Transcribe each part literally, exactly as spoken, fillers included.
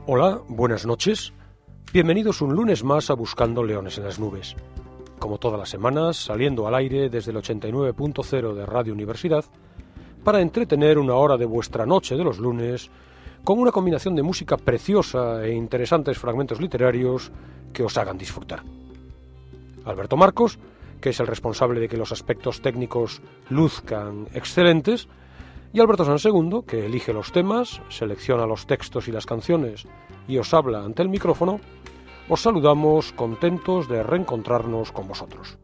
Hola, buenas noches. Bienvenidos un lunes más a Buscando Leones en las Nubes. Como todas las semanas, saliendo al aire desde el ochenta y nueve punto cero de Radio Universidad, para entretener una hora de vuestra noche de los lunes, con una combinación de música preciosa e interesantes fragmentos literarios que os hagan disfrutar. Alberto Marcos, que es el responsable de que los aspectos técnicos luzcan excelentes, y Alberto Sansegundo, que elige los temas, selecciona los textos y las canciones y os habla ante el micrófono, os saludamos contentos de reencontrarnos con vosotros.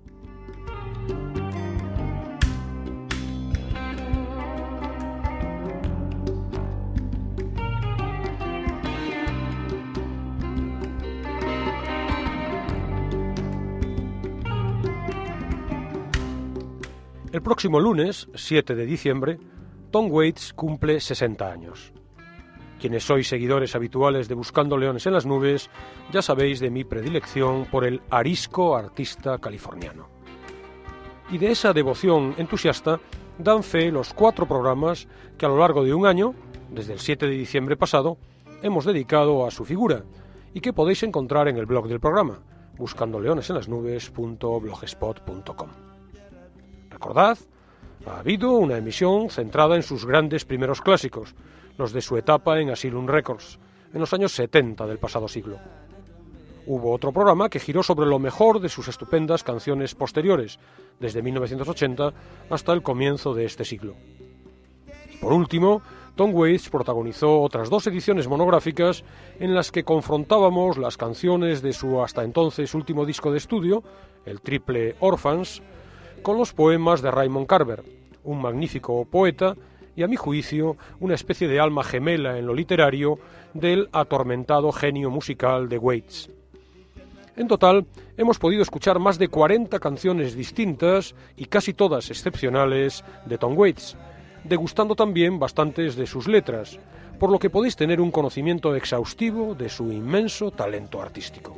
El próximo lunes, siete de diciembre, Tom Waits cumple sesenta años. Quienes sois seguidores habituales de Buscando Leones en las Nubes, ya sabéis de mi predilección por el arisco artista californiano. Y de esa devoción entusiasta dan fe los cuatro programas que a lo largo de un año, desde el siete de diciembre pasado, hemos dedicado a su figura y que podéis encontrar en el blog del programa, buscando leones en las nubes punto blogspot punto com. Recordad, ha habido una emisión centrada en sus grandes primeros clásicos, los de su etapa en Asylum Records, en los años setenta del pasado siglo. Hubo otro programa que giró sobre lo mejor de sus estupendas canciones posteriores, desde mil novecientos ochenta hasta el comienzo de este siglo. Y por último, Tom Waits protagonizó otras dos ediciones monográficas en las que confrontábamos las canciones de su hasta entonces último disco de estudio, el triple Orphans, con los poemas de Raymond Carver, un magnífico poeta y, a mi juicio, una especie de alma gemela en lo literario del atormentado genio musical de Waits. En total, hemos podido escuchar más de cuarenta canciones distintas y casi todas excepcionales de Tom Waits, degustando también bastantes de sus letras, por lo que podéis tener un conocimiento exhaustivo de su inmenso talento artístico.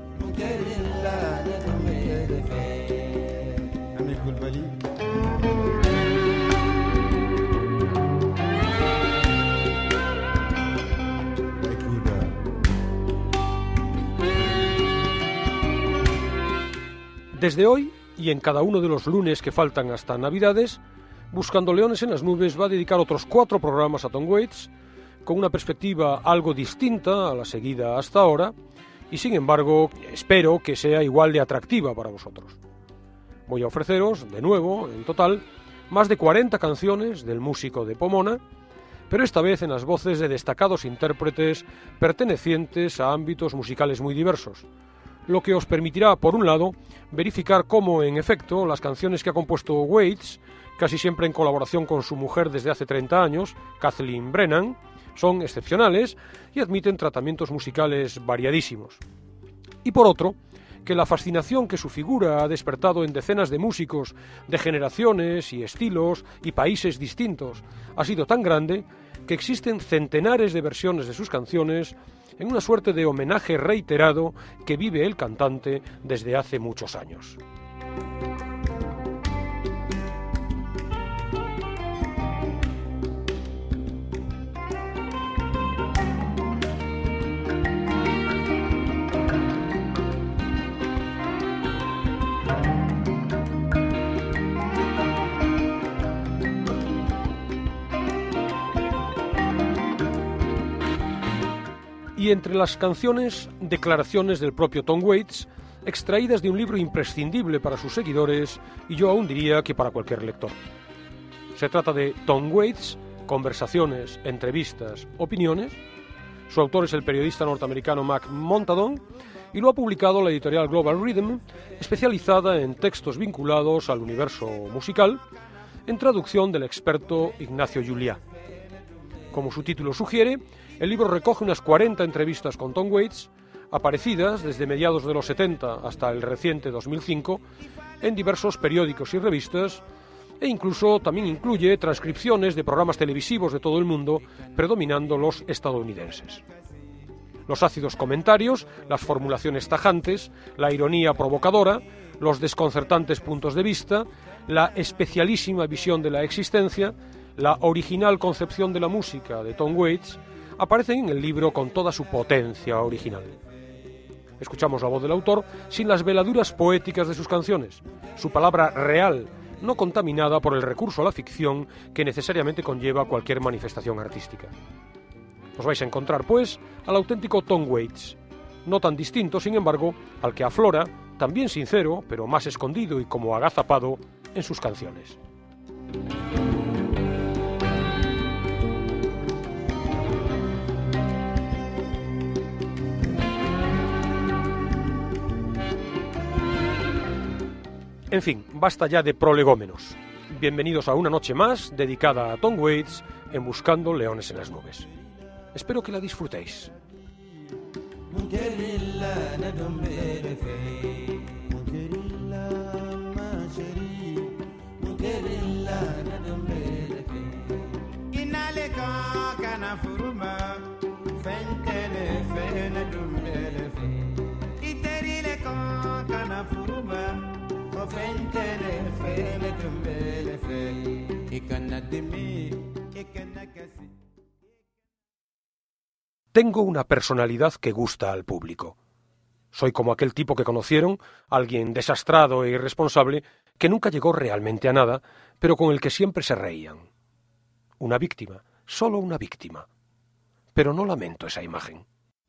Desde hoy, y en cada uno de los lunes que faltan hasta Navidades, Buscando Leones en las Nubes va a dedicar otros cuatro programas a Tom Waits, con una perspectiva algo distinta a la seguida hasta ahora, y sin embargo, espero que sea igual de atractiva para vosotros. Voy a ofreceros, de nuevo, en total, más de cuarenta canciones del músico de Pomona, pero esta vez en las voces de destacados intérpretes pertenecientes a ámbitos musicales muy diversos, lo que os permitirá, por un lado, verificar cómo, en efecto, las canciones que ha compuesto Waits, casi siempre en colaboración con su mujer desde hace treinta años, Kathleen Brennan, son excepcionales y admiten tratamientos musicales variadísimos. Y por otro, que la fascinación que su figura ha despertado en decenas de músicos de generaciones y estilos y países distintos ha sido tan grande que existen centenares de versiones de sus canciones en una suerte de homenaje reiterado que vive el cantante desde hace muchos años. Y entre las canciones, declaraciones del propio Tom Waits, extraídas de un libro imprescindible para sus seguidores y yo aún diría que para cualquier lector. Se trata de Tom Waits, conversaciones, entrevistas, opiniones. Su autor es el periodista norteamericano Mac Montadon y lo ha publicado la editorial Global Rhythm, especializada en textos vinculados al universo musical, en traducción del experto Ignacio Juliá. Como su título sugiere, el libro recoge unas cuarenta entrevistas con Tom Waits, aparecidas desde mediados de los setenta hasta el reciente dos mil cinco, en diversos periódicos y revistas, e incluso también incluye transcripciones de programas televisivos de todo el mundo, predominando los estadounidenses. Los ácidos comentarios, las formulaciones tajantes, la ironía provocadora, los desconcertantes puntos de vista, la especialísima visión de la existencia, la original concepción de la música de Tom Waits, aparecen en el libro con toda su potencia original. Escuchamos la voz del autor sin las veladuras poéticas de sus canciones, su palabra real, no contaminada por el recurso a la ficción que necesariamente conlleva cualquier manifestación artística. Os vais a encontrar, pues, al auténtico Tom Waits, no tan distinto, sin embargo, al que aflora, también sincero, pero más escondido y como agazapado, en sus canciones. En fin, basta ya de prolegómenos. Bienvenidos a una noche más dedicada a Tom Waits en Buscando Leones en las Nubes. Espero que la disfrutéis. Tengo una personalidad que gusta al público. Soy como aquel tipo que conocieron, alguien desastrado e irresponsable, que nunca llegó realmente a nada, pero con el que siempre se reían. Una víctima, solo una víctima. Pero no lamento esa imagen.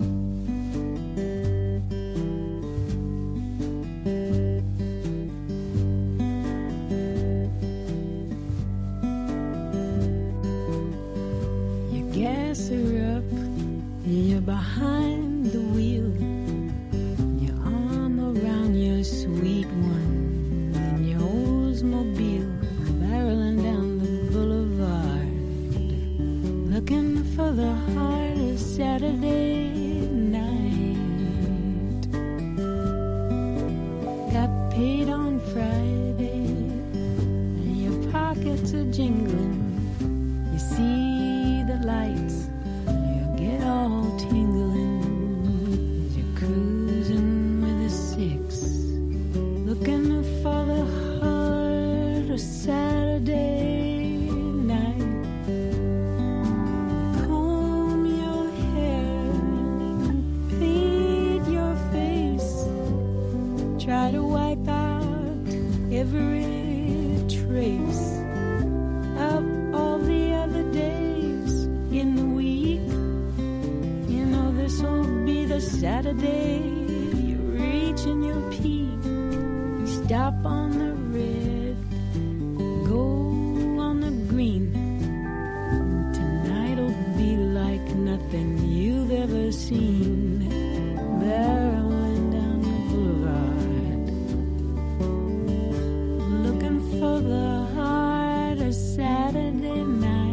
You're behind the wheel, your arm around your sweet one, in your Oldsmobile, barreling down the boulevard, looking for the heart of Saturday night. Got paid on Friday, and your pockets are jingling. You see the lights, all tingling as you're cruising with a six, looking for the heart of Saturday night. Comb your hair, paint your face, try to wipe out every trace of all the other days in the week. This'll be the Saturday you reach in your peak, you stop on the red, go on the green. Tonight'll be like nothing you've ever seen, barreling down the boulevard, looking for the heart of Saturday night.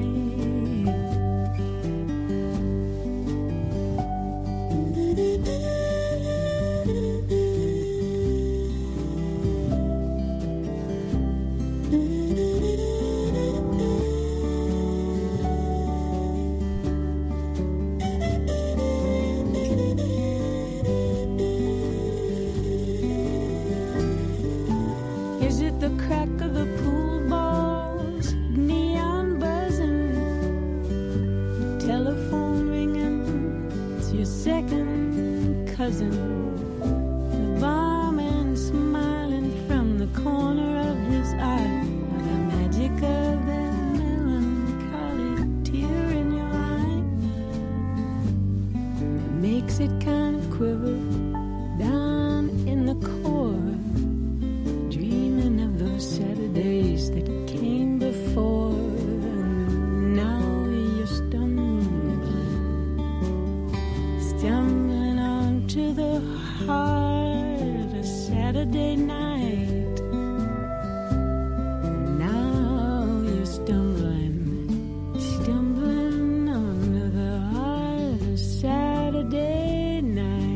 The barman smiling from the corner of his eye, the magic of that melancholy tear in your eye makes it kind of quiver down in the core, dreaming of those Saturdays that came before. And now you're stumbling, stumbling to the heart of Saturday night. Now you're stumbling, stumbling onto the heart of Saturday night.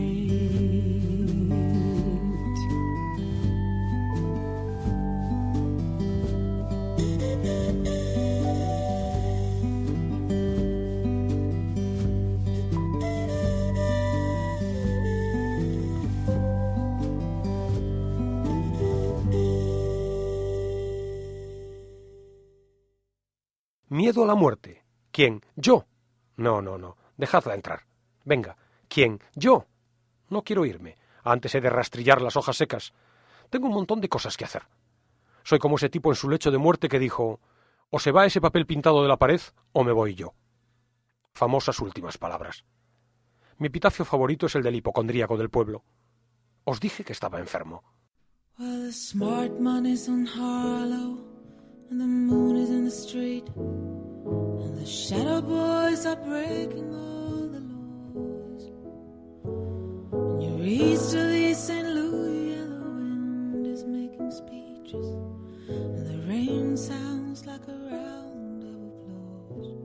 Miedo a la muerte. ¿Quién? ¿Yo? No, no, no. Dejadla entrar. Venga. ¿Quién? ¿Yo? No quiero irme. Antes he de rastrillar las hojas secas. Tengo un montón de cosas que hacer. Soy como ese tipo en su lecho de muerte que dijo: o se va ese papel pintado de la pared, o me voy yo. Famosas últimas palabras. Mi epitafio favorito es el del hipocondríaco del pueblo. Os dije que estaba enfermo. Well, the smart man is on Harlow, and the moon is in the street, and the shadow boys are breaking all the laws. And you're east of East Saint Louis, and the wind is making speeches, and the rain sounds like a round of applause.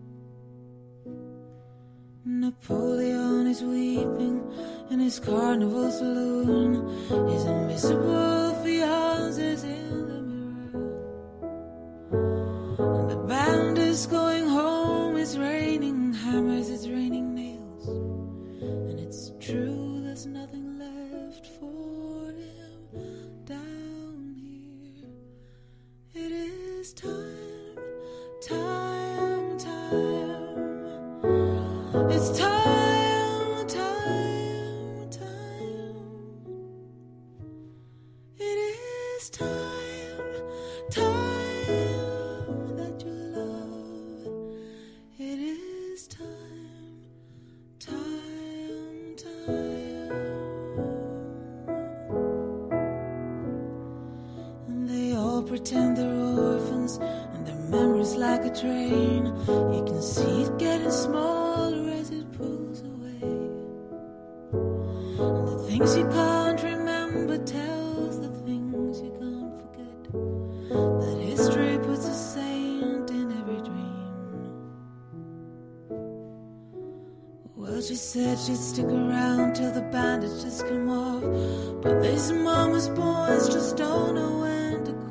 Napoleon is weeping in his carnival saloon. His invisible fiance's in the mirror, and the band is going home. It's raining hammers, it's raining nails, and it's true there's nothing left for him down here. It is time, time, time. It's time, time, time. It is time, time that you love. It is time, time, time. And they all pretend they're orphans, and their memories like a train. You can see it getting smaller as it pulls away, and the things you can't remember tells the things you can't forget, that history puts a saint in every dream. Well, she said she'd stick around till the bandages come off, but these mama's boys just don't know when to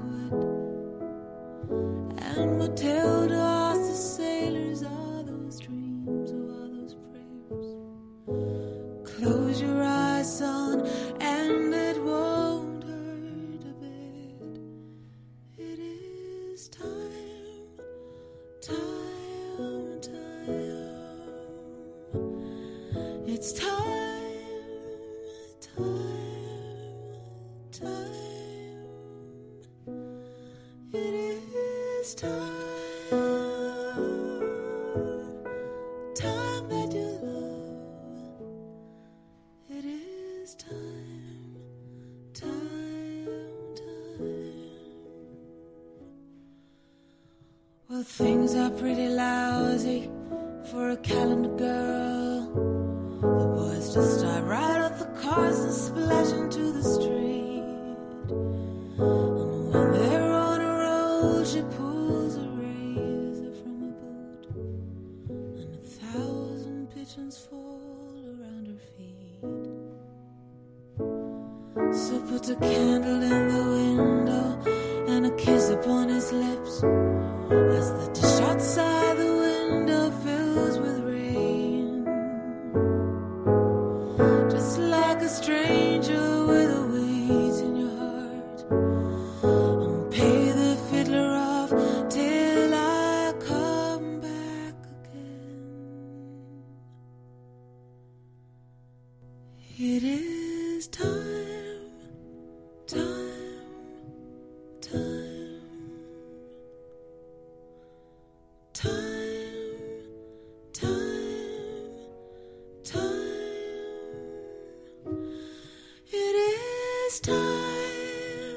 quit. And Matilda asked the sailors, are those dreams or are those prayers? Close your eyes, son, and it won't hurt a bit. It is time, time, time. It's time, time, time. It is time. Time that you love. It is time, time, time. Well, things are pretty lousy for a calendar girl. The boys just dive right off the cars and splash into the street. And when they're on a roll, she pulls a razor from a boot, and a thousand pigeons fall around her feet. So put a candle in the window and a kiss upon his lips, as the dish outside the window fills with rain. Just like a stranger with a weeds in your heart, and pay the fiddler off till I come back again. It is time, time, time, time, time, time. It is time,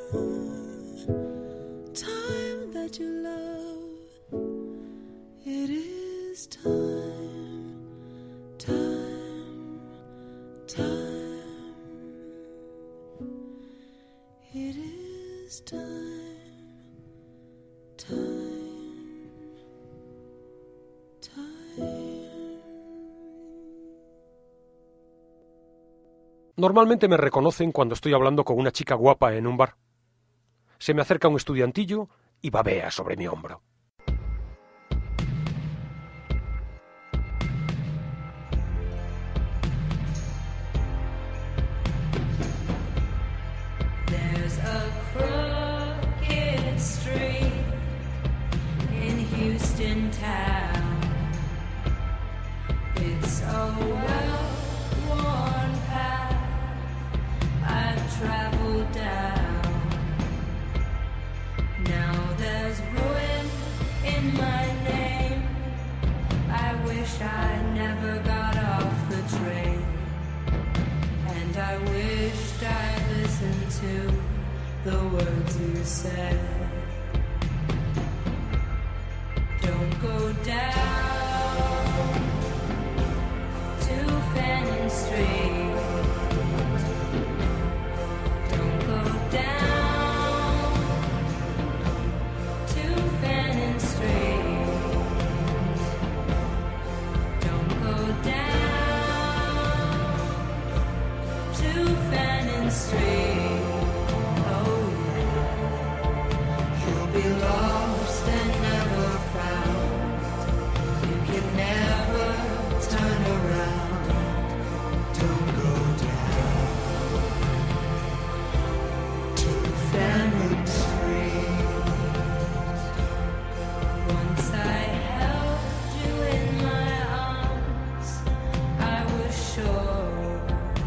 time that you love. It is time, time, time. It is time, time, time. Normalmente me reconocen cuando estoy hablando con una chica guapa en un bar. Se me acerca un estudiantillo y babea sobre mi hombro. There's a crooked street in Houston town. wish I never got off the train, and I wished I listened to the words you said. Don't go down to Fanning Street. Don't go down to Fanning Street. Don't go down to Fanning Street. Oh yeah, you'll be lost and never found. You can never turn around. Don't go down to Fanning Street. Once I held you in my arms, I was sure,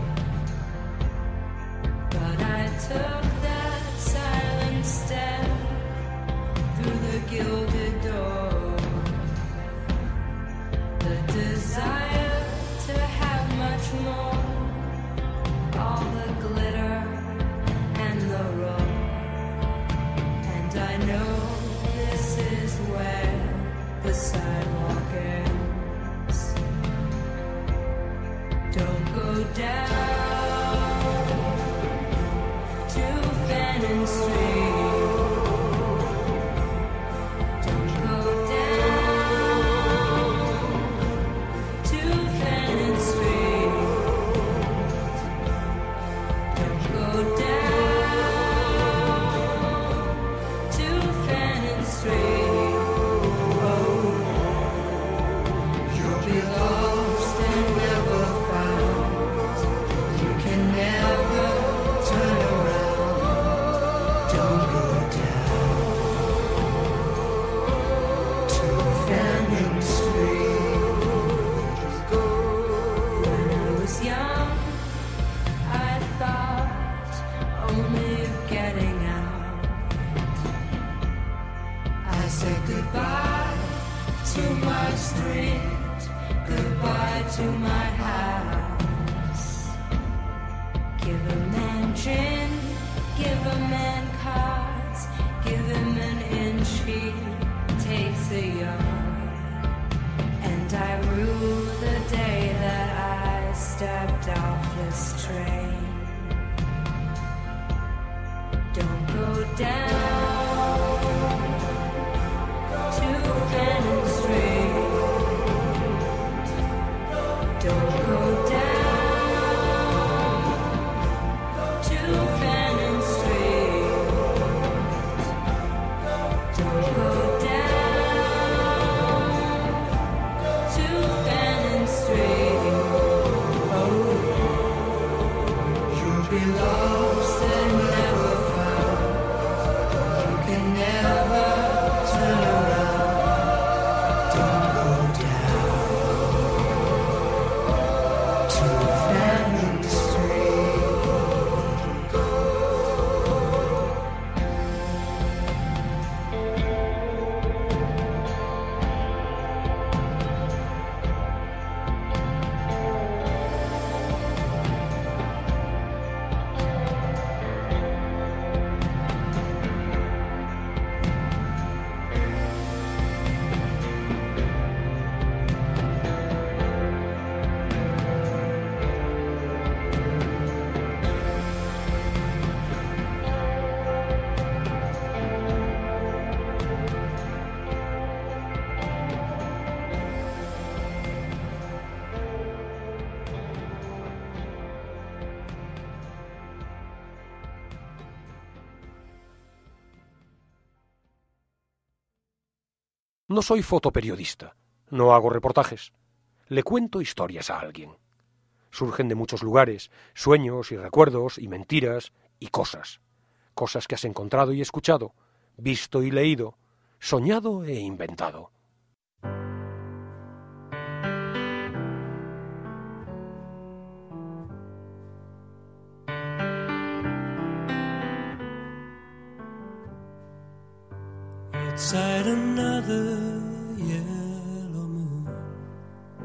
but I took that silent step through the gilded door. The desire to have much more, all the glitter and the roar. And I know this is where the sidewalk ends. Don't go down to Fanning Street. Don't go down to Fanning Street. Don't go down to Fanning Street. Oh, you'll be lost and never found. You can never turn around. Don't go down to Fanning Street. When I was young, I thought only of getting out. I said goodbye to my street, goodbye to my house. Give a man gin, give a man cards, give him an inch, he takes a yard. And I rue the day that I stepped off this train. Don't go down to Fanning Street. Don't go down to Fanning Street. Don't go down to Fanning Street. Oh, you'll be lost and never found. You can never turn around. Don't go down to Fanning Street. No soy fotoperiodista, no hago reportajes. Le cuento historias a alguien. Surgen de muchos lugares, sueños y recuerdos y mentiras y cosas. Cosas que has encontrado y escuchado, visto y leído, soñado e inventado. Outside another yellow moon,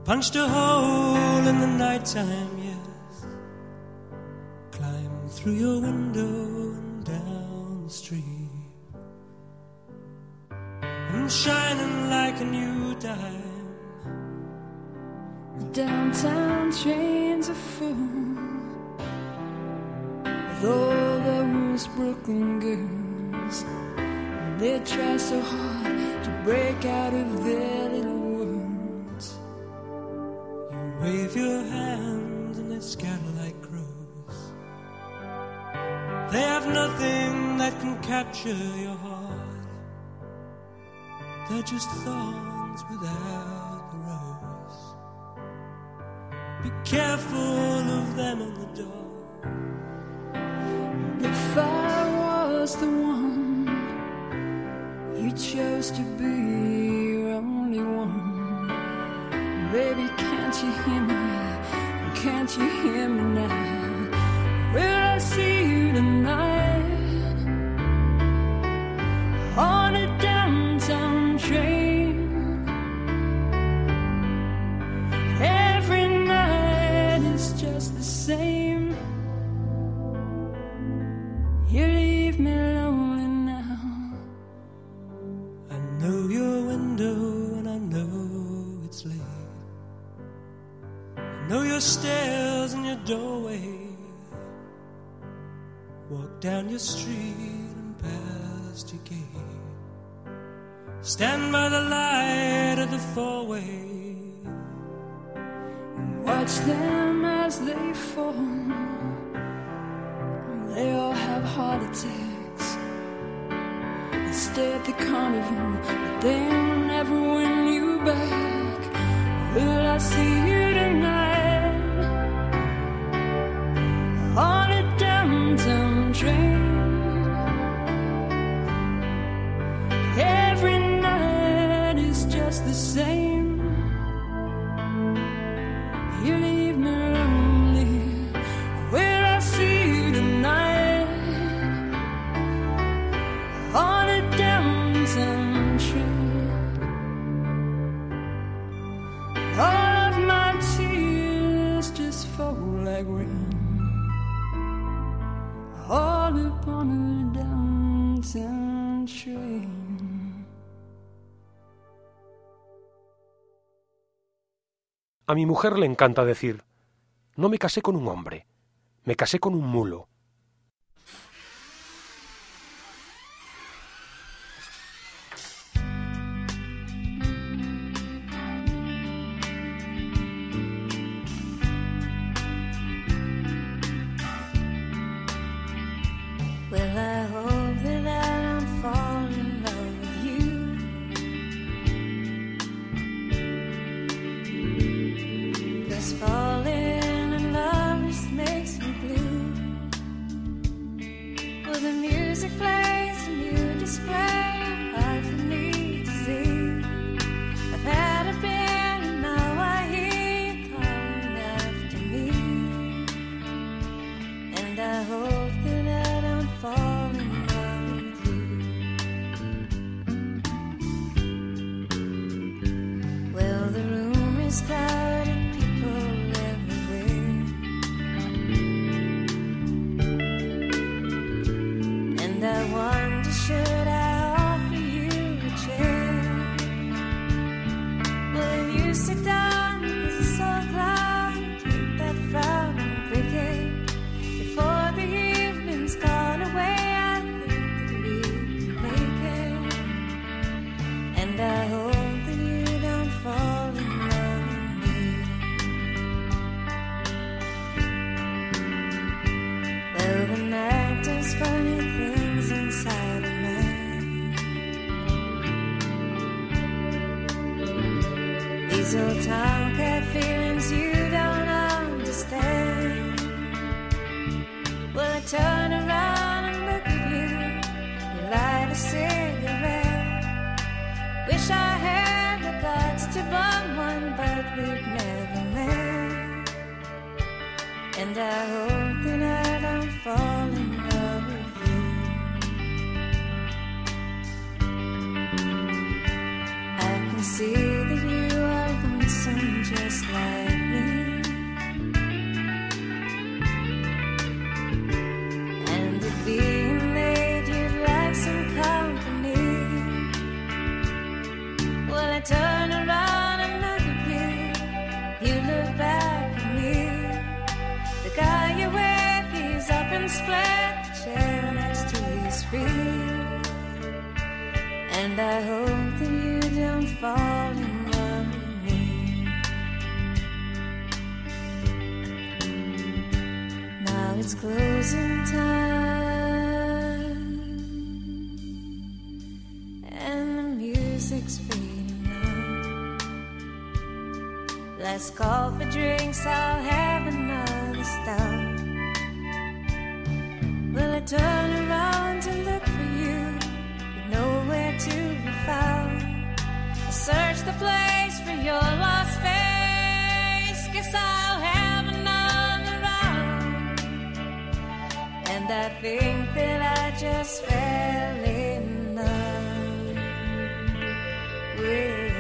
punched a hole in the nighttime, yes. Climbed through your window and down the street. And shining like a new dime. The downtown trains are full with all those Brooklyn girls. And they try so hard to break out of their little worlds. You wave your hands and they scatter like crows. They have nothing that can capture your heart. They're just thorns without the rose. Be careful of them in the dark. If I was the one, you chose to be your only one. Baby, can't you hear me? Can't you hear me now? Will I see you tonight on a downtown train? Every night is just the same. You leave me lonely now. I know your window and I know it's late. I know your stairs and your doorway. Walk down your street and past your gate. Stand by the light of the four-way. Watch them as they fall. They all have heart attacks. They stay at the carnival, but they'll never win you back. Will I see you tonight on a downtown train? Every night is just the same. You leave me lonely. Will I see you tonight on a downtown train? All of my tears just fall like rain, all upon a downtown train. A mi mujer le encanta decir, no me casé con un hombre, me casé con un mulo. Well, I hope that I don't fall in love with you. 'Cause falling in love just makes me blue. Well, the music plays and you display, hard for me to see. I've had a beer and now I hear you calling after me. And I hope that I don't fall in love with you. Well, the room is crowded, people everywhere, and I wonder, should I offer you a chair? Will you sit down, 'cause it's so glad, take that frown and break it before the evening's gone away. I think that we can make it, and I hope that you don't fall in love with me. Well, the night does funny things inside of me. These old tomcat feelings you don't understand. Well, I turn around and look at you. You light a cigarette. Wish I had the guts to bum one, but we've never met. And I hope that I don't fall in love with you. I can see that you are lonesome just feel. And I hope that you don't fall in love with me. Now it's closing time, and the music's fading out. Let's call for drinks, I'll have another stout. Will I turn around to look for you? You're nowhere to be found. I search the place for your lost face. Guess I'll have another round. And I think that I just fell in love with you.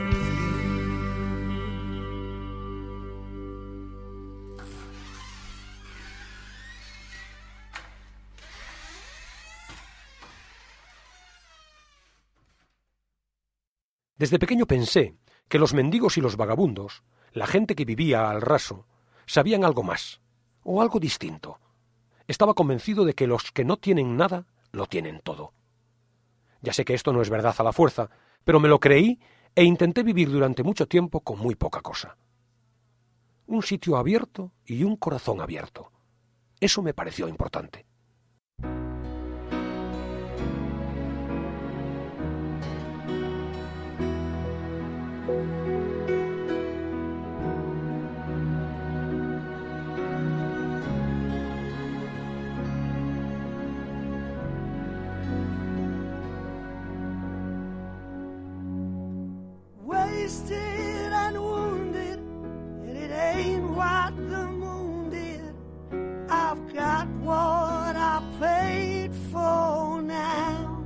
Desde pequeño pensé que los mendigos y los vagabundos, la gente que vivía al raso, sabían algo más, o algo distinto. Estaba convencido de que los que no tienen nada, lo tienen todo. Ya sé que esto no es verdad a la fuerza, pero me lo creí e intenté vivir durante mucho tiempo con muy poca cosa. Un sitio abierto y un corazón abierto. Eso me pareció importante. Wasted and wounded, and it ain't what the moon did. I've got what I paid for now.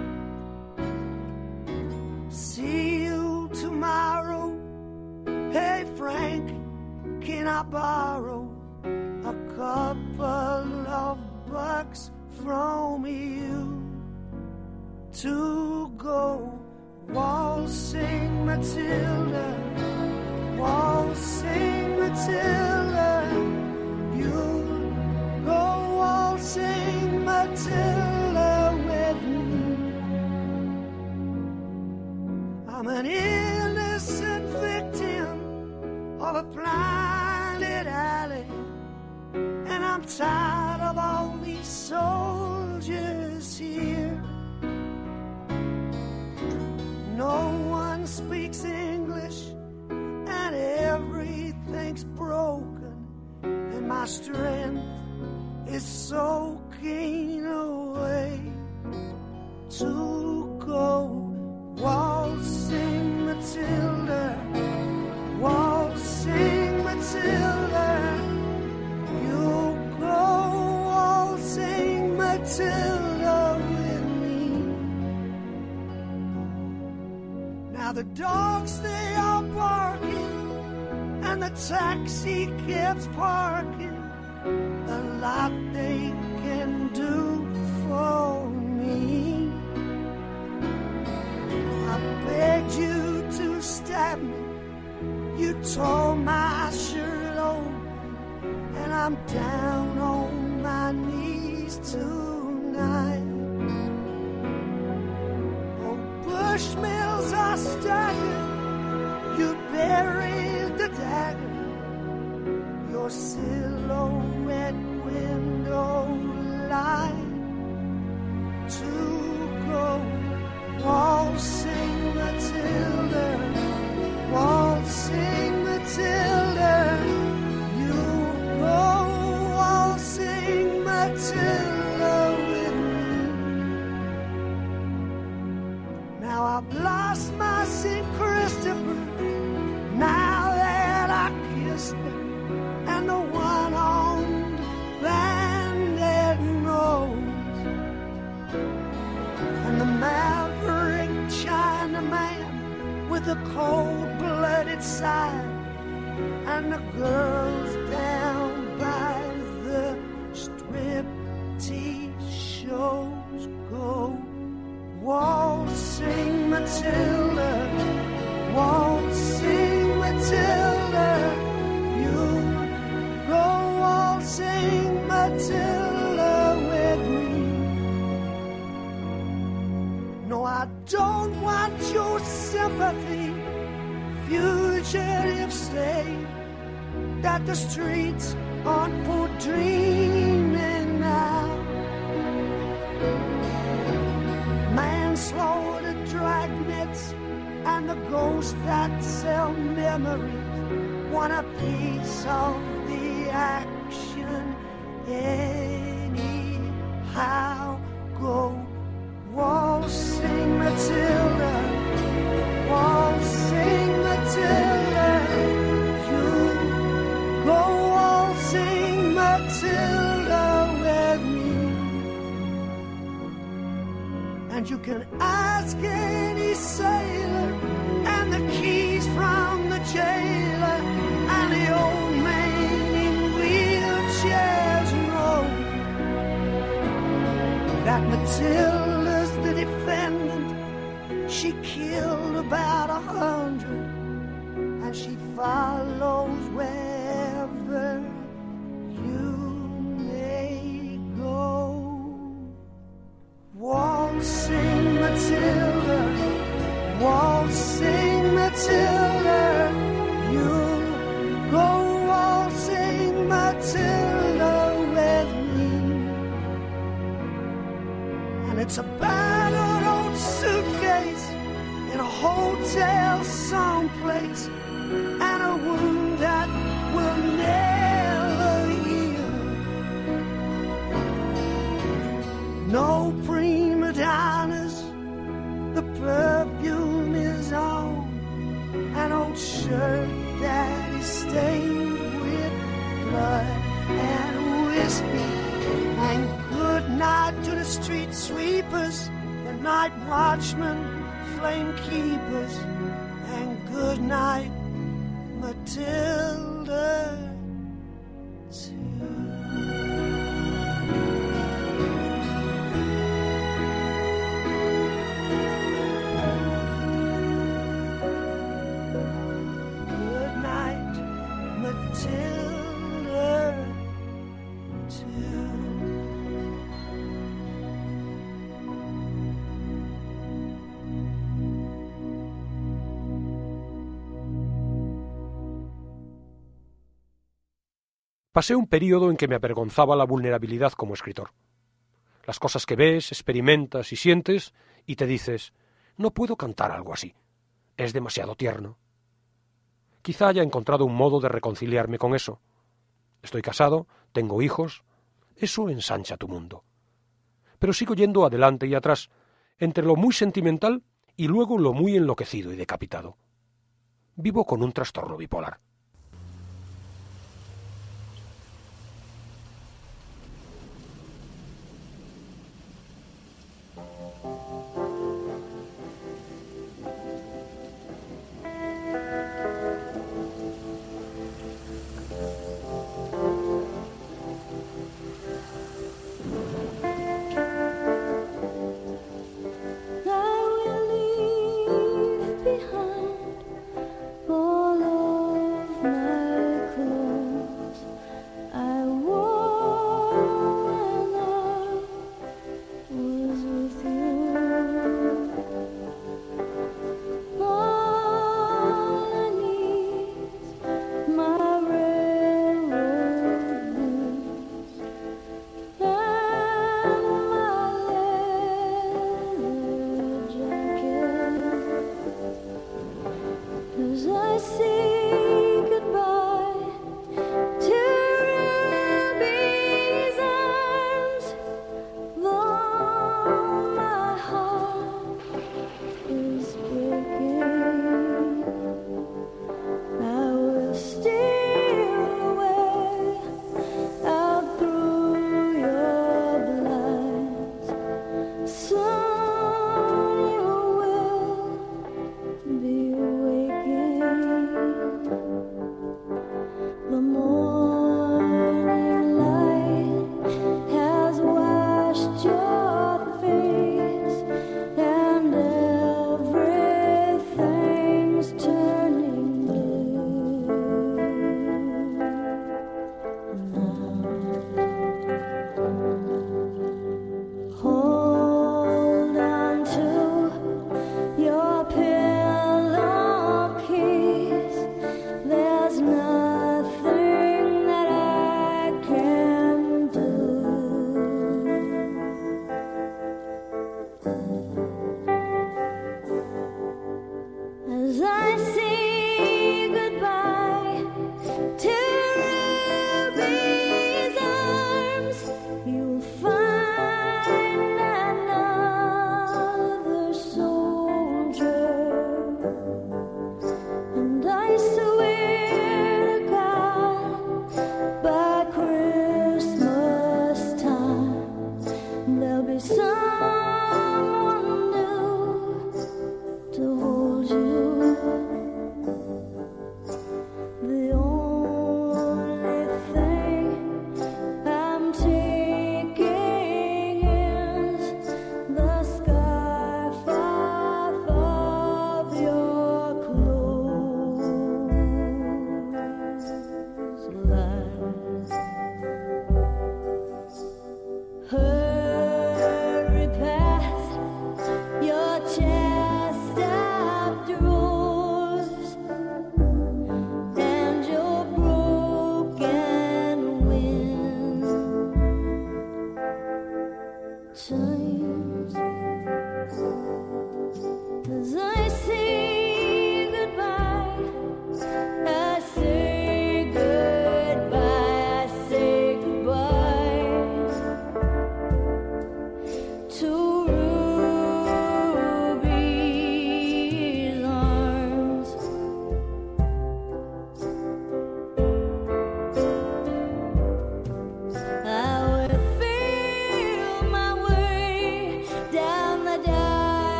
See you tomorrow. Hey Frank, can I borrow a couple of bucks from you to go waltzing Matilda, waltzing Matilda, you go waltzing Matilda with me. I'm an innocent victim of a blinded alley, and I'm tired of all these soldiers here. No one speaks English, and everything's broken, and my strength is soaking away. To go waltzing Matilda, waltzing Matilda, you go waltzing Matilda with me. Now the dogs, they are barking, and the taxi cabs parking. A lot they can do for me. I begged you to stab me. You tore my shirt open, and I'm down on my knees tonight. Oh, Bushmills are staggered. You buried the dagger. Your silhouette window light. To go waltzing Matilda, waltzing Matilda, you go waltzing Matilda with me. Now I've lost my Saint Christopher, now that I kissed her, and the one-armed bandit nose, and the maverick Chinaman with the cold-blooded side, and the girls down by the striptease shows. Go waltzing Matilda, waltzing Matilda, you go waltzing Matilda with me. fugitives say that the streets aren't for dreaming now. Manslaughter, dragnets, and the ghosts that sell memories want a piece of the action anyhow. Go waltzing Matilda, waltzing Matilda, you go waltzing Matilda with me. And you can ask any sailor, and the keys from the jailer, and the old man in wheelchairs know that Matilda's the defendant. She killed about a hundred, and she follows wherever you may go. Waltzing Matilda, waltzing Matilda, you go waltzing Matilda with me. And it's a battered old suitcase in a hotel someplace, and a wound that will never heal. No prima donnas, the perfume is on an old shirt that is stained with blood and whiskey. And good night to the street sweepers, the night watchmen, flame keepers, and good night, Matilda, too. Good night, Matilda, too. Pasé un periodo en que me avergonzaba la vulnerabilidad como escritor. Las cosas que ves, experimentas y sientes, y te dices, no puedo cantar algo así, es demasiado tierno. Quizá haya encontrado un modo de reconciliarme con eso. Estoy casado, tengo hijos, eso ensancha tu mundo. Pero sigo yendo adelante y atrás, entre lo muy sentimental y luego lo muy enloquecido y decapitado. Vivo con un trastorno bipolar. All of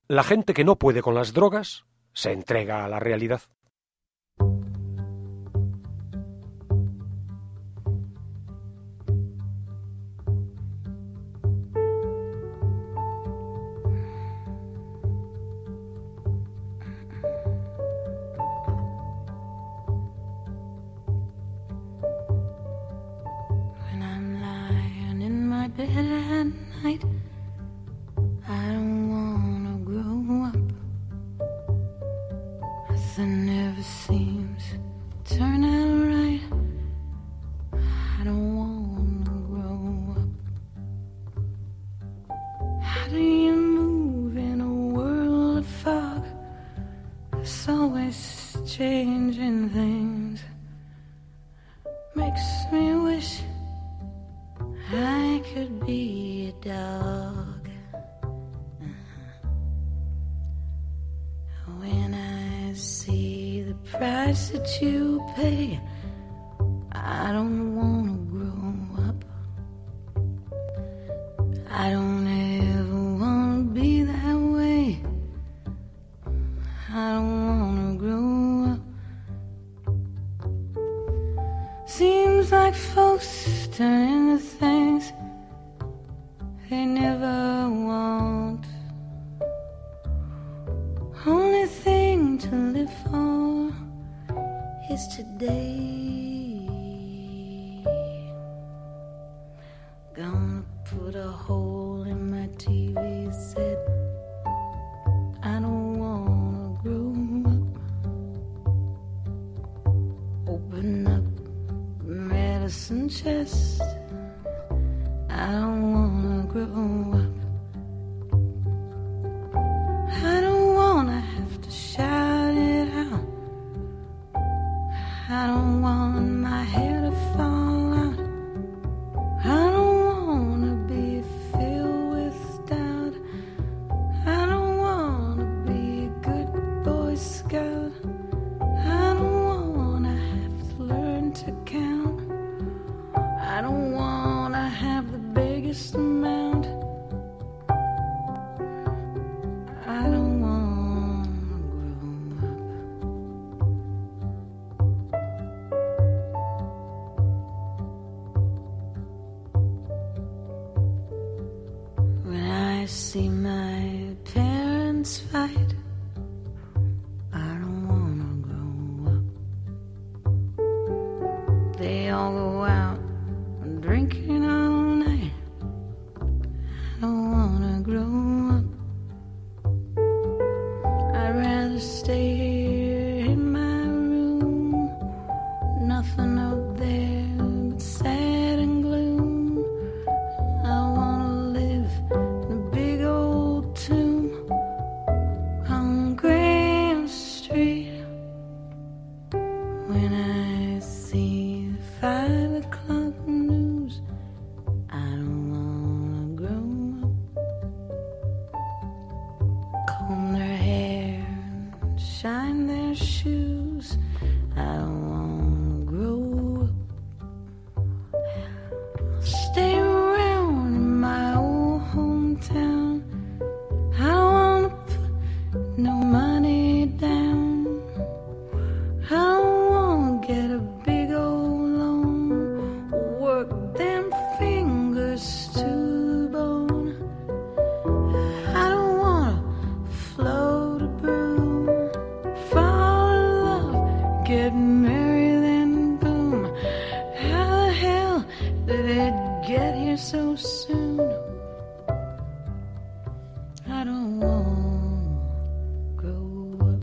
La gente que no puede con las drogas se entrega a la realidad. When I'm lying in my bed at night, I don't wanna grow up. Nothing ever seems to turn out right. I don't wanna grow up. How do you move in a world of fog? It's always changing things. Makes me wish I could be a dog. When I see the price that you pay, I don't wanna grow up. I don't ever wanna be that way. I don't wanna grow up. Seems like folks turn into things they never want. Only thing to live for is today. Gonna put a hole in my T V set. I don't wanna grow up. Open up the medicine chest. I don't wanna grow up. I don't wanna have to shout it out. I don't want my hair to fall out. I don't wanna be filled with doubt. I don't wanna be a good Boy Scout. I don't wanna have to learn to count. I don't wanna have the biggest amount. I don't wanna grow up. When I see my parents fight, I don't wanna grow up. They all go out drinking all night. I don't wanna grow up. I'd rather stay here in my room. Nothing out there but sad and gloom. I wanna live in a big old tomb on Graham Street. When I see the five o'clock news, I don't wanna grow up. Comb their hair and shine their shoes. I don't wanna grow up. I'll stay around in my old hometown. I don't wanna put no money down. I don't wanna get a big old loan. Work them fingers to the bone. I don't wanna float a broom. Fall in love, get married, then boom. How the hell did it get here so soon? I don't wanna grow up.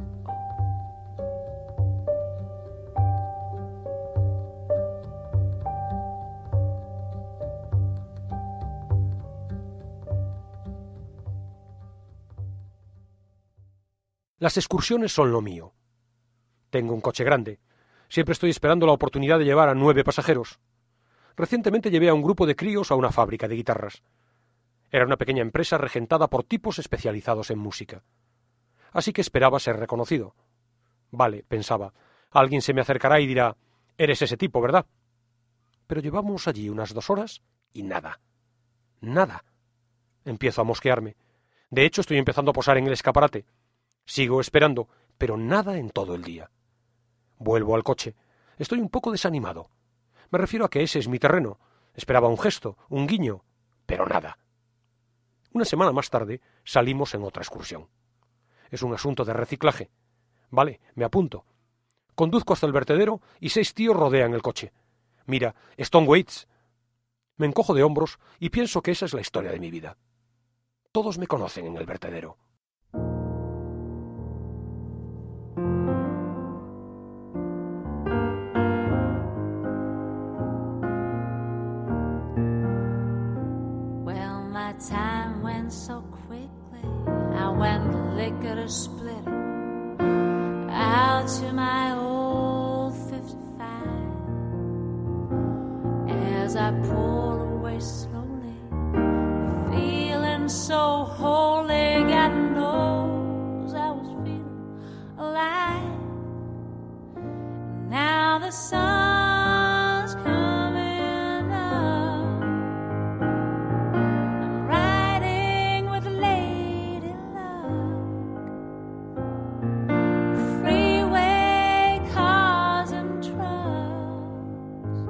Las excursiones son lo mío. Tengo un coche grande. Siempre estoy esperando la oportunidad de llevar a nueve pasajeros. Recientemente llevé a un grupo de críos a una fábrica de guitarras. Era una pequeña empresa regentada por tipos especializados en música. Así que esperaba ser reconocido. Vale, pensaba, alguien se me acercará y dirá, eres ese tipo, ¿verdad? Pero llevamos allí unas dos horas y nada. Nada. Empiezo a mosquearme. De hecho, estoy empezando a posar en el escaparate. Sigo esperando, pero nada en todo el día. Vuelvo al coche. Estoy un poco desanimado. Me refiero a que ese es mi terreno. Esperaba un gesto, un guiño, pero nada. Una semana más tarde salimos en otra excursión. Es un asunto de reciclaje. Vale, me apunto. Conduzco hasta el vertedero y seis tíos rodean el coche. Mira, Tom Waits. Me encojo de hombros y pienso que esa es la historia de mi vida. Todos me conocen en el vertedero. Well, my time went so quickly. I went lickety split out to my old fifty-five. As I pulled away slowly, feeling so holy, God knows I was feeling alive. Now the sun's coming up. I'm riding with Lady Luck. Freeway cars and trucks,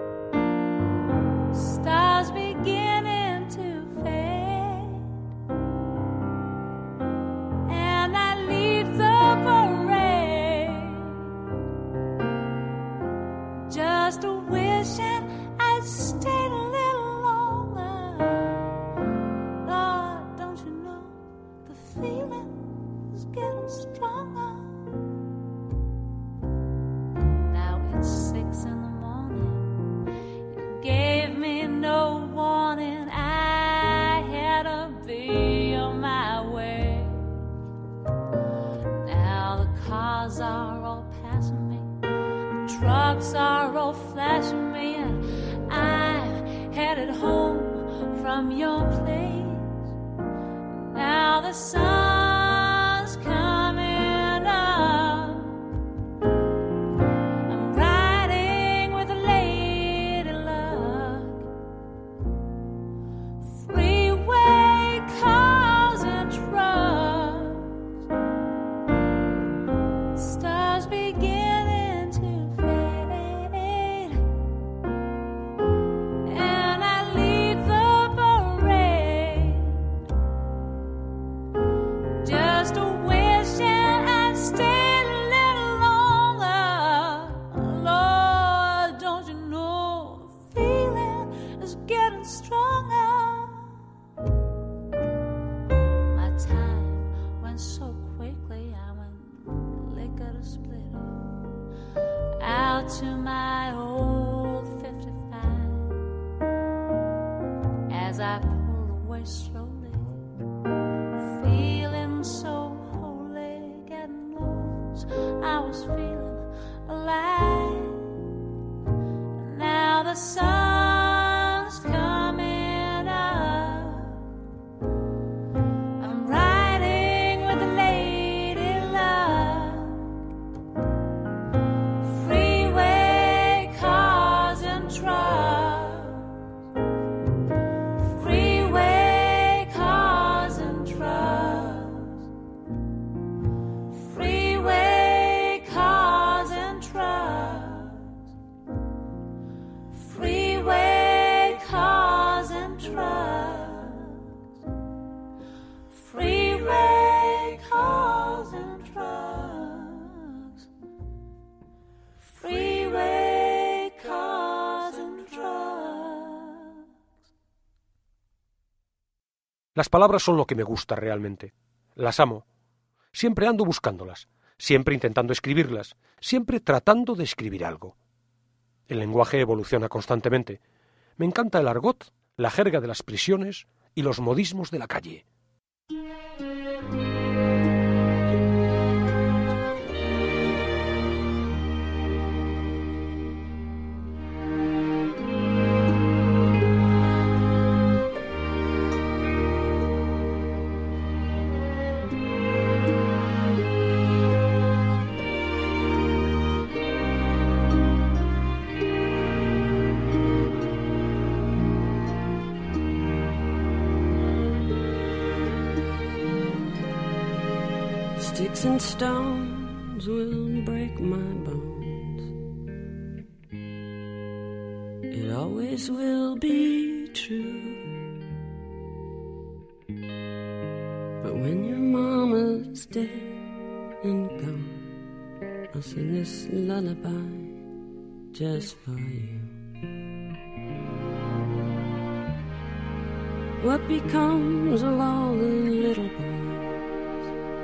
stars beginning to fade, and I lead the parade, just wishing I'd stayed a little longer. Lord, don't you know the feeling's getting stronger? Now it's six in the morning. You gave me no warning. I had to be on my way. Now the cars are all passing me, the trucks are all flashing me, and I'm headed home from your place. Now the sun's coming up. I'm riding with Lady Luck. Freeway cars and trucks, stars beginning to fade, and I lead the parade, just wishing I'd stayed a little longer. Lord, don't you know the feeling is getting stronger? My time went so quickly, I went lickety split out to my old fifty-five. As I pulled away slowly, feeling so holy, God knows I was feeling alive. Now the sun's coming up. I'm riding with Lady Luck. Freeway cars and trucks, freeway cars and trucks, freeway cars and trucks, freeway cars and trucks, freeway cars and trucks, freeway cars and trucks. Las palabras son lo que me gusta realmente. Las amo. Siempre ando buscándolas, siempre intentando escribirlas, siempre tratando de escribir algo. El lenguaje evoluciona constantemente. Me encanta el argot, la jerga de las prisiones y los modismos de la calle. Sticks and stones will break my bones. It always will be true. But when your mama's dead and gone, I'll sing this lullaby just for you. What becomes of all the little boys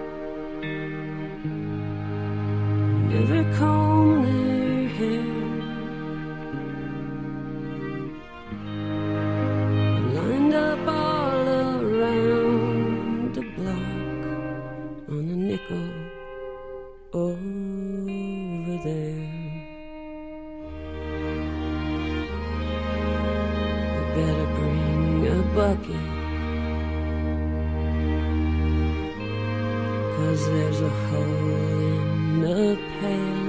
who never comb their hair, lined up all around the block on a nickel over there? You better bring a bucket, 'cause there's a hole in the pail.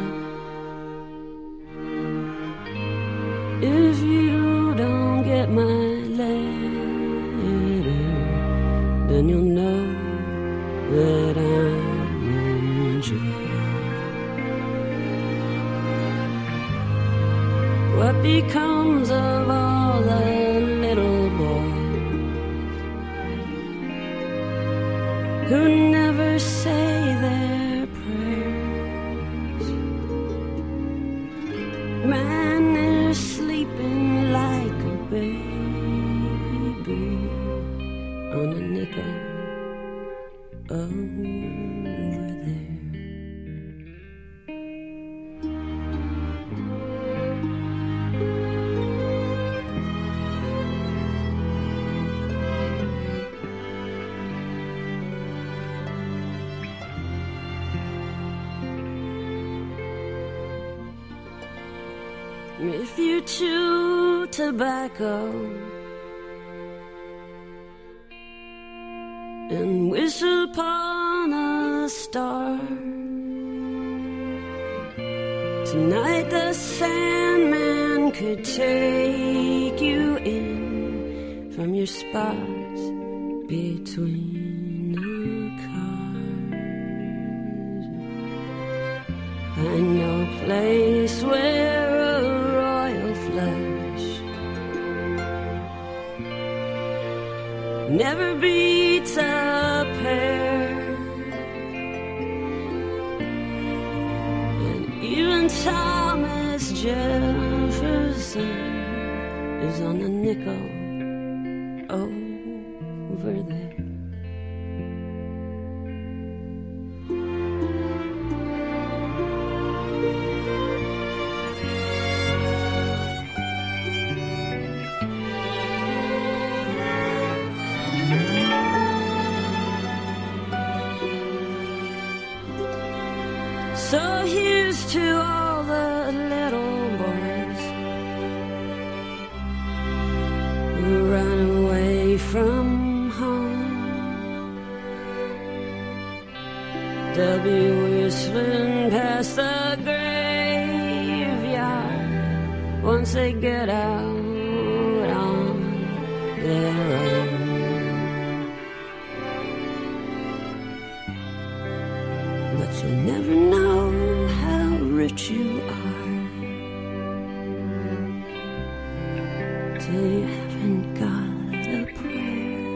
If you don't get my letter, then you'll know that I'm in jail. What becomes of all the little boys who never say their prayers? Man, they're sleeping like a baby on a nickel over there. If you chew tobacco and whistle upon a star, tonight the Sandman could take you in from your spots between the cars. I know a place where a royal flush never beats a pear, and even Thomas Jefferson is on the nickel over there. So here's to all the little boys who run away from home. They'll be whistling past the graveyard once they get out on their own. But you'll never know how rich you are till you haven't got a prayer.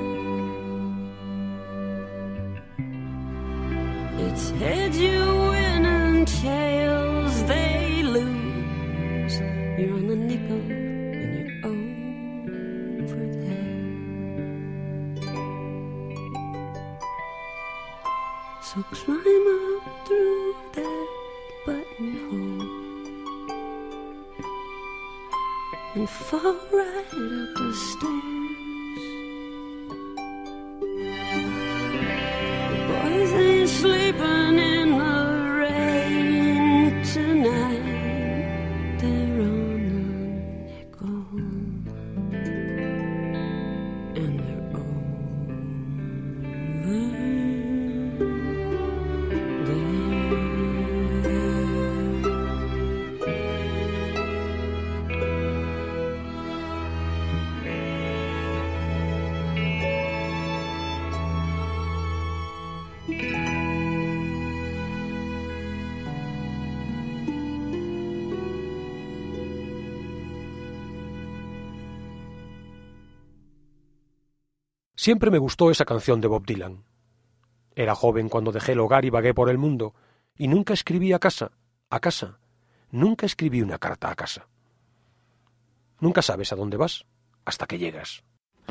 It's heads you win and tails they lose. You're on the nickel and you're over there. So climb up through that buttonhole and fall right up the stairs. The boys ain't sleeping in the rain tonight. They're on a nickel and they're over there. Siempre me gustó esa canción de Bob Dylan. Era joven cuando dejé el hogar y vagué por el mundo, y nunca escribí a casa, a casa, nunca escribí una carta a casa. Nunca sabes a dónde vas hasta que llegas.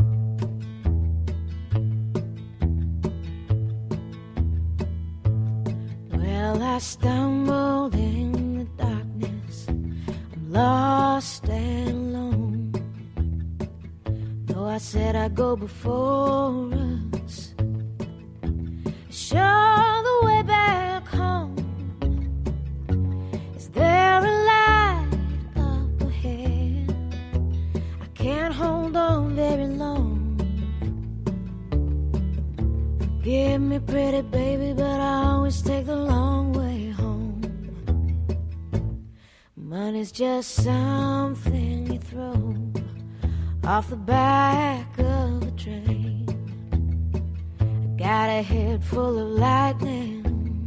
Well, I stumbled in the darkness. I'm lost and alone. Though I said I'd go before us, show the way back home. Is there a light up ahead? I can't hold on very long. Forgive me, pretty baby, but I always take the long way home. Money's just something you throw off the back of a train. I got a head full of lightning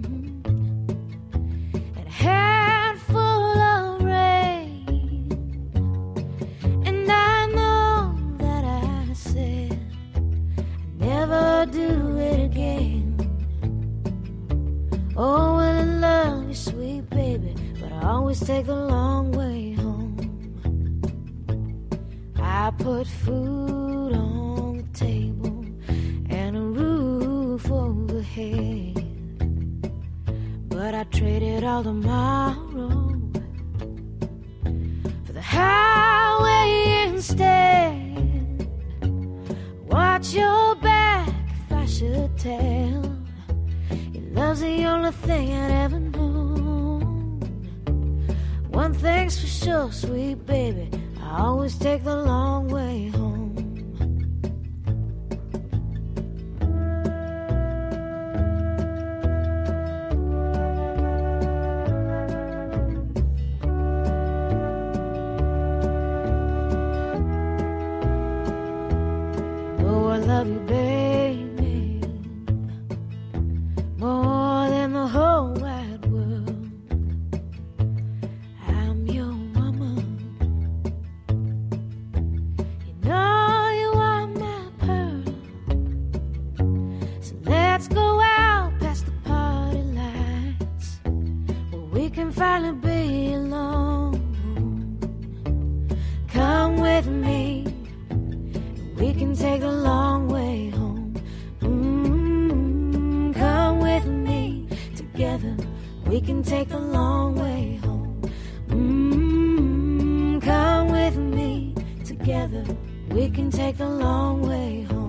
and a head full of rain, and I know that I said I'd never do it again. Oh, well, I love you, sweet baby, but I always take the long way home. I put food on the table and a roof overhead, but I traded all tomorrow for the highway instead. Watch your back if I should tell. Your love's the only thing I'd ever known. One thing's for sure, sweet baby, I always take the long way home. Oh, I love you, baby, more than the whole wide world. I'm your woman. You know you are my pearl. So let's go out past the party lights, where we can finally be alone. Come with me, and we can take the long way home. Mm-hmm. Come with me, together we can take the long way home. Mm-hmm. Come with me, together we can take the long way home.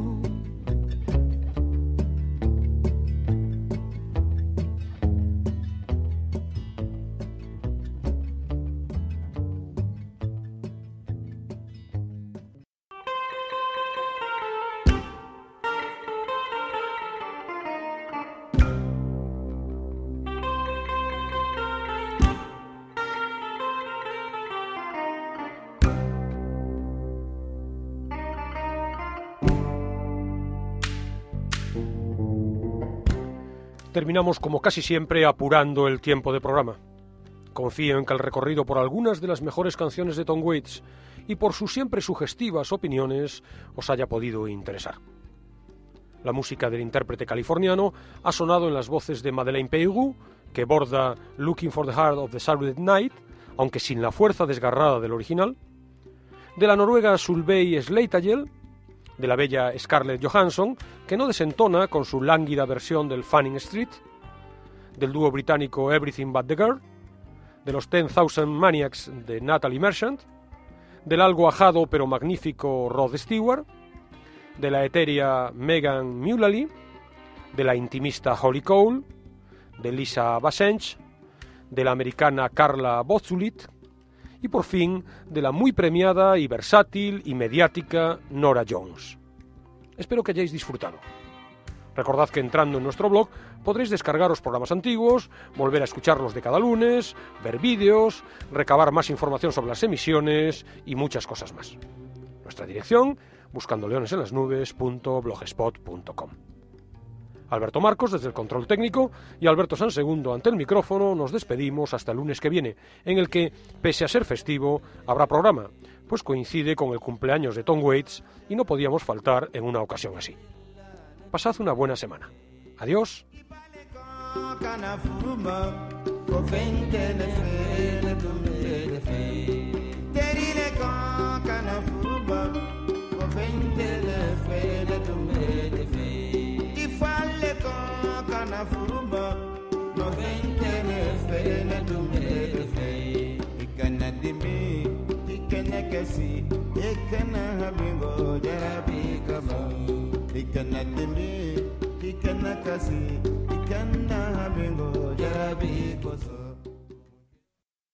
Terminamos como casi siempre apurando el tiempo de programa. Confío en que el recorrido por algunas de las mejores canciones de Tom Waits y por sus siempre sugestivas opiniones os haya podido interesar. La música del intérprete californiano ha sonado en las voces de Madeleine Peyroux, que borda Looking for the Heart of the Saturday Night, aunque sin la fuerza desgarrada del original, de la noruega Solveig Sleitagel, de la bella Scarlett Johansson, que no desentona con su lánguida versión del Fanning Street, del dúo británico Everything But the Girl, de los Ten Thousand Maniacs de Natalie Merchant, del algo ajado pero magnífico Rod Stewart, de la etérea Megan Mullally, de la intimista Holly Cole, de Lisa Basench, de la americana Carla Bozulit y por fin de la muy premiada y versátil y mediática Norah Jones. Espero que hayáis disfrutado. Recordad que entrando en nuestro blog podréis descargaros programas antiguos, volver a escucharlos de cada lunes, ver vídeos, recabar más información sobre las emisiones y muchas cosas más. Nuestra dirección, buscando leones en las nubes punto blogspot punto com. Alberto Marcos desde el control técnico y Alberto Sansegundo ante el micrófono. Nos despedimos hasta el lunes que viene, en el que, pese a ser festivo, habrá programa, pues coincide con el cumpleaños de Tom Waits y no podíamos faltar en una ocasión así. Pasad una buena semana. Adiós. Kasi ikana habingo jarabi kama ikana dimi ikana kasi ikana habingo jarabi koso